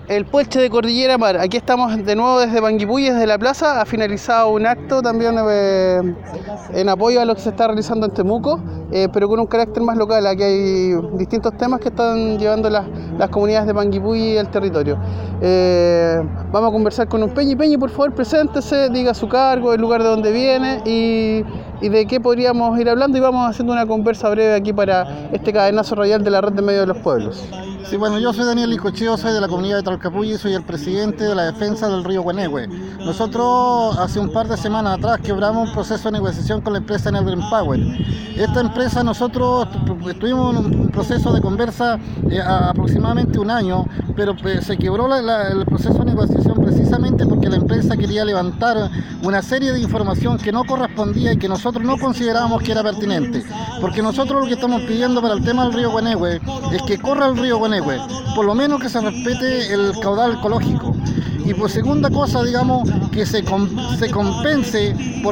El Puelche de Cordillera Mar. Aquí estamos de nuevo desde Panguipulli, desde la plaza. Ha finalizado un acto también en apoyo a lo que se está realizando en Temuco, pero con un carácter más local. Aquí hay distintos temas que están llevando las comunidades de Panguipulli al territorio. Vamos a conversar con un Peñi. Peñi, por favor, preséntese, diga su cargo, el lugar de donde viene y de qué podríamos ir hablando, y vamos haciendo una conversa breve aquí para este cadenazo radial de la Red de Medios de los Pueblos. Sí, bueno, yo soy Daniel Licocheo, soy de la comunidad de Tralcapulli, soy el presidente de la defensa del río Guanehue. Nosotros hace un par de semanas atrás quebramos un proceso de negociación con la empresa Enel Green Power. Esta empresa, nosotros estuvimos en un proceso de conversa aproximadamente un año, pero se quebró el proceso de negociación precisamente porque la empresa quería levantar una serie de información que no correspondía y que nosotros no considerábamos que era pertinente. Porque nosotros lo que estamos pidiendo para el tema del río Guanehue es que corra el río Guanehue, por lo menos que se respete el caudal ecológico. Y por segunda cosa, digamos, que se compense por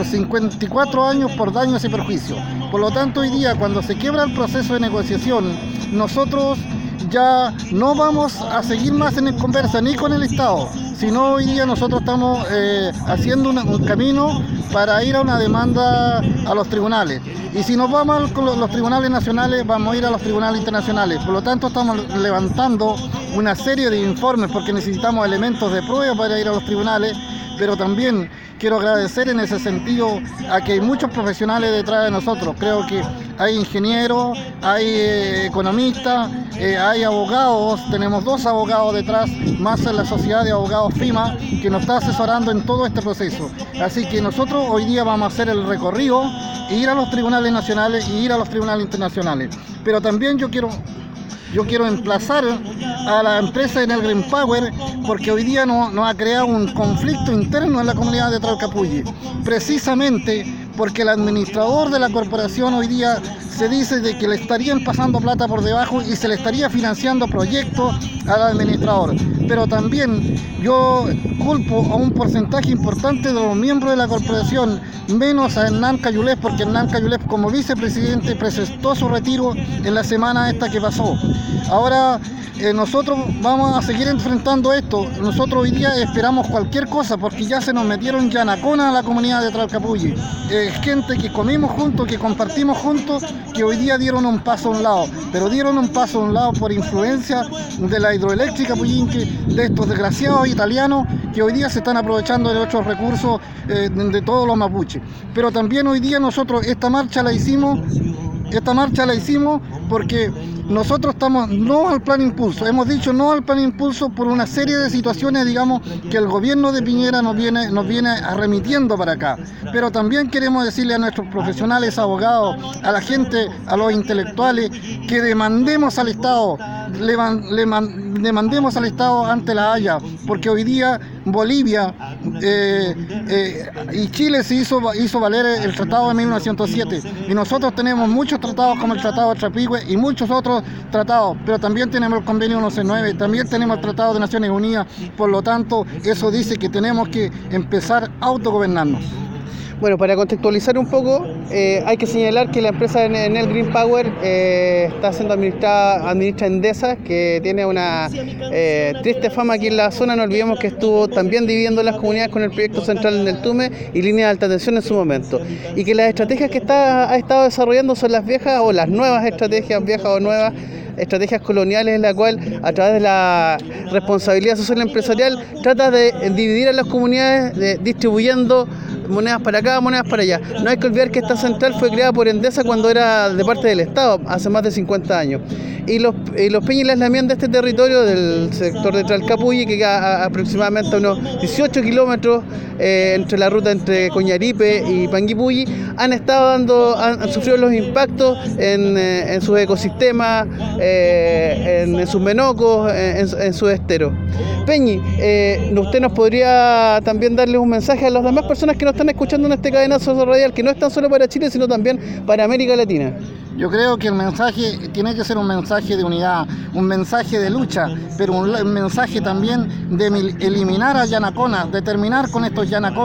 54 años por daños y perjuicios. Por lo tanto, hoy día, cuando se quiebra el proceso de negociación, nosotros ya no vamos a seguir más en conversa ni con el Estado, sino hoy día nosotros estamos haciendo un camino para ir a una demanda a los tribunales. Y si nos vamos con los tribunales nacionales, vamos a ir a los tribunales internacionales. Por lo tanto, estamos levantando una serie de informes porque necesitamos elementos de prueba para ir a los tribunales, pero también quiero agradecer en ese sentido a que hay muchos profesionales detrás de nosotros. Creo que hay ingenieros, hay economistas, hay abogados, tenemos 2 abogados detrás, más en la sociedad de abogados FIMA, que nos está asesorando en todo este proceso. Así que nosotros hoy día vamos a hacer el recorrido, e ir a los tribunales nacionales y ir a los tribunales internacionales. Pero también yo quiero emplazar a la empresa Enel Green Power porque hoy día nos ha creado un conflicto interno en la comunidad de Tralcapulli, precisamente porque el administrador de la corporación hoy día se dice de que le estarían pasando plata por debajo y se le estaría financiando proyectos al administrador. Pero también yo culpo a un porcentaje importante de los miembros de la corporación, menos a Hernán Cayulef, porque Hernán Cayulef como vicepresidente presentó su retiro en la semana esta que pasó. Ahora nosotros vamos a seguir enfrentando esto. Nosotros hoy día esperamos cualquier cosa porque ya se nos metieron yanacona a la comunidad de Tralcapulli. Gente que comimos juntos, que compartimos juntos, que hoy día dieron un paso a un lado, pero dieron un paso a un lado por influencia de la hidroeléctrica Puyinque, de estos desgraciados italianos que hoy día se están aprovechando de otros recursos de todos los mapuches. Pero también hoy día nosotros esta marcha la hicimos porque nosotros estamos no al plan impulso. Hemos dicho no al plan impulso por una serie de situaciones, digamos, que el gobierno de Piñera nos viene remitiendo para acá. Pero también queremos decirle a nuestros profesionales, abogados, a la gente, a los intelectuales, que demandemos al Estado, demandemos al Estado ante la Haya, porque hoy día Bolivia y Chile se hizo valer el tratado de 1907 y nosotros tenemos muchos tratados como el Tratado de Trapigüe y muchos otros tratados, pero también tenemos el Convenio 169, también tenemos el Tratado de Naciones Unidas. Por lo tanto, eso dice que tenemos que empezar a autogobernarnos. Bueno, para contextualizar un poco, hay que señalar que la empresa Enel Green Power está siendo administra Endesa, que tiene una triste fama aquí en la zona. No olvidemos que estuvo también dividiendo las comunidades con el proyecto central en el Tume y línea de alta tensión en su momento. Y que las estrategias que ha estado desarrollando son las viejas o las nuevas estrategias, viejas o nuevas, estrategias coloniales en la cual a través de la responsabilidad social empresarial trata de dividir a las comunidades distribuyendo monedas para acá, monedas para allá. No hay que olvidar que esta central fue creada por Endesa cuando era de parte del Estado, hace más de 50 años. Y los Peñi y las Lamien de este territorio, del sector de Tralcapulli, que queda aproximadamente a unos 18 kilómetros entre la ruta entre Coñaripe y Panguipulli, han sufrido los impactos en sus ecosistemas, en sus menocos, en sus esteros. Peñi, usted nos podría también darle un mensaje a las demás personas que nos están escuchando en este cadenazo radial, que no es tan solo para Chile, sino también para América Latina. Yo creo que el mensaje tiene que ser un mensaje de unidad, un mensaje de lucha, pero un mensaje también de eliminar a Yanacona, de terminar con estos Yanacona,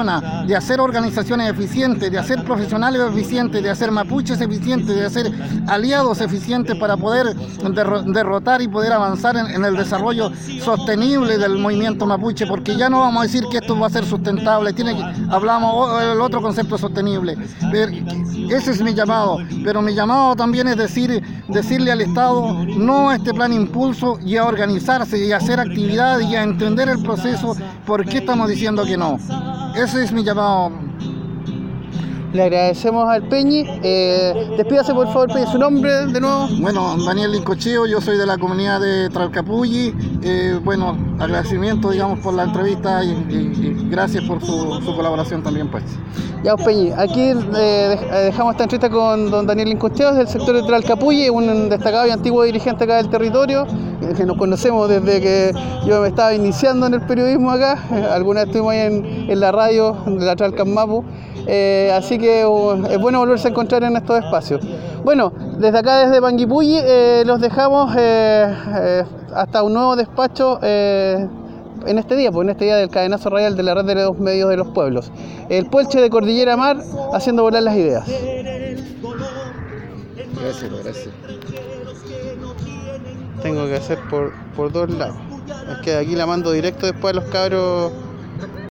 de hacer organizaciones eficientes, de hacer profesionales eficientes, de hacer mapuches eficientes, de hacer aliados eficientes para poder derrotar y poder avanzar en el desarrollo sostenible del movimiento mapuche, porque ya no vamos a decir que esto va a ser sustentable, hablamos el otro concepto sostenible. Ese es mi llamado, pero mi llamado también es decirle al Estado no a este plan impulso y a organizarse y a hacer actividades y a entender el proceso, por qué estamos diciendo que no. Ese es mi llamado. Le agradecemos al Peñi. Despídase por favor, Peñi, su nombre de nuevo. Bueno, Daniel Lincocheo, yo soy de la comunidad de Tralcapulli. Bueno, agradecimiento, digamos, por la entrevista y gracias por su colaboración también, pues. Ya, Peñi, aquí dejamos esta entrevista con don Daniel Lincocheo del sector de Tralcapulli, un destacado y antiguo dirigente acá del territorio, que nos conocemos desde que yo me estaba iniciando en el periodismo acá. Alguna vez estuvimos ahí en la radio de la Tralcamapu. Así que es bueno volverse a encontrar en estos espacios. Bueno, desde acá, desde Panguipulli, los dejamos hasta un nuevo despacho en este día del cadenazo radial de la red de los medios de los pueblos. El Puelche de Cordillera Mar, haciendo volar las ideas. Gracias. Tengo que hacer por dos lados. Es que aquí la mando directo después a los cabros.